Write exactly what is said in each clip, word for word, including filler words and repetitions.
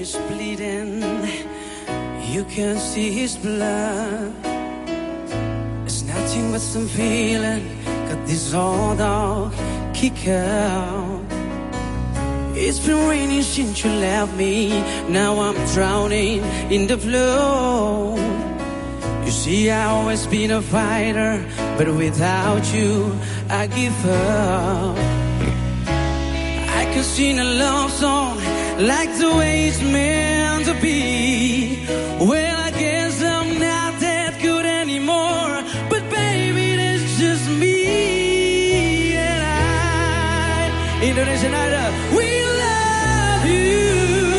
is bleeding. You can see his blood. It's nothing but some feeling. Got this old dog kick out. It's been raining since you left me. Now I'm drowning in the flow. You see, I always been a fighter, but without you, I give up. I can sing a love song like the way it's meant to be. Well, I guess I'm not that good anymore, but baby, that's just me. And I, Indonesian Idol, we love you.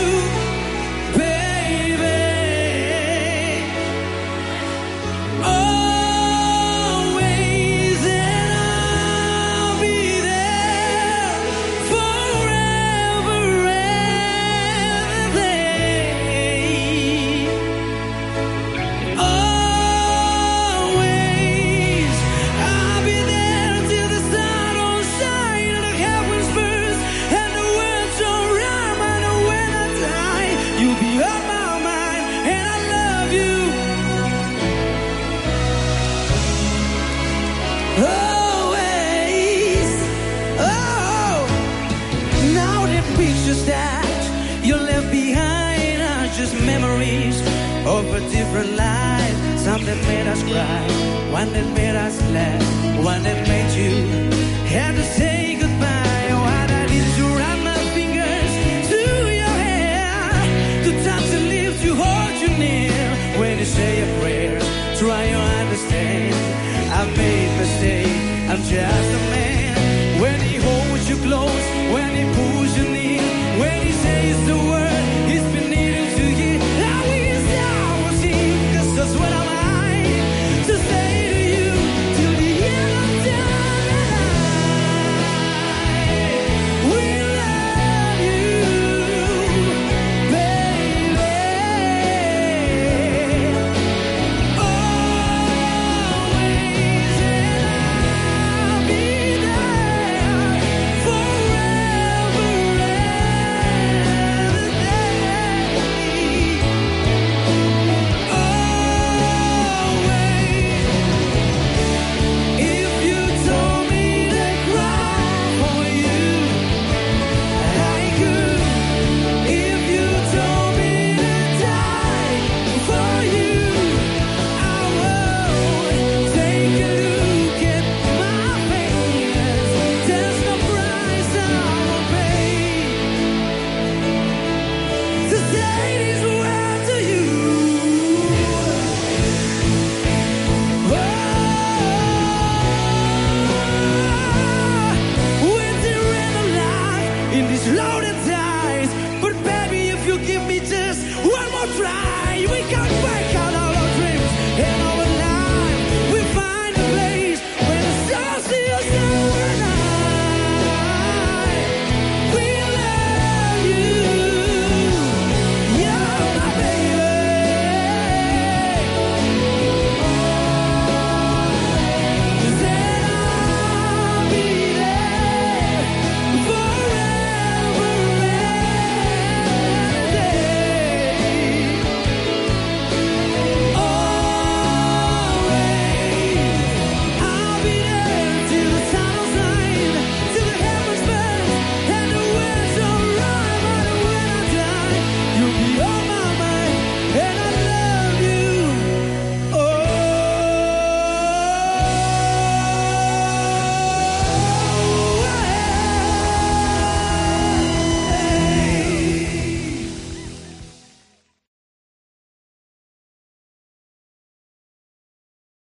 Pictures that you left behind are just memories of a different life. Some that made us cry, one that made us laugh, one that made you have to say goodbye. What I did to run my fingers to your hair, to touch the lips, to hold you near. When you say a prayer, try to understand. I've made mistakes, I'm just a man.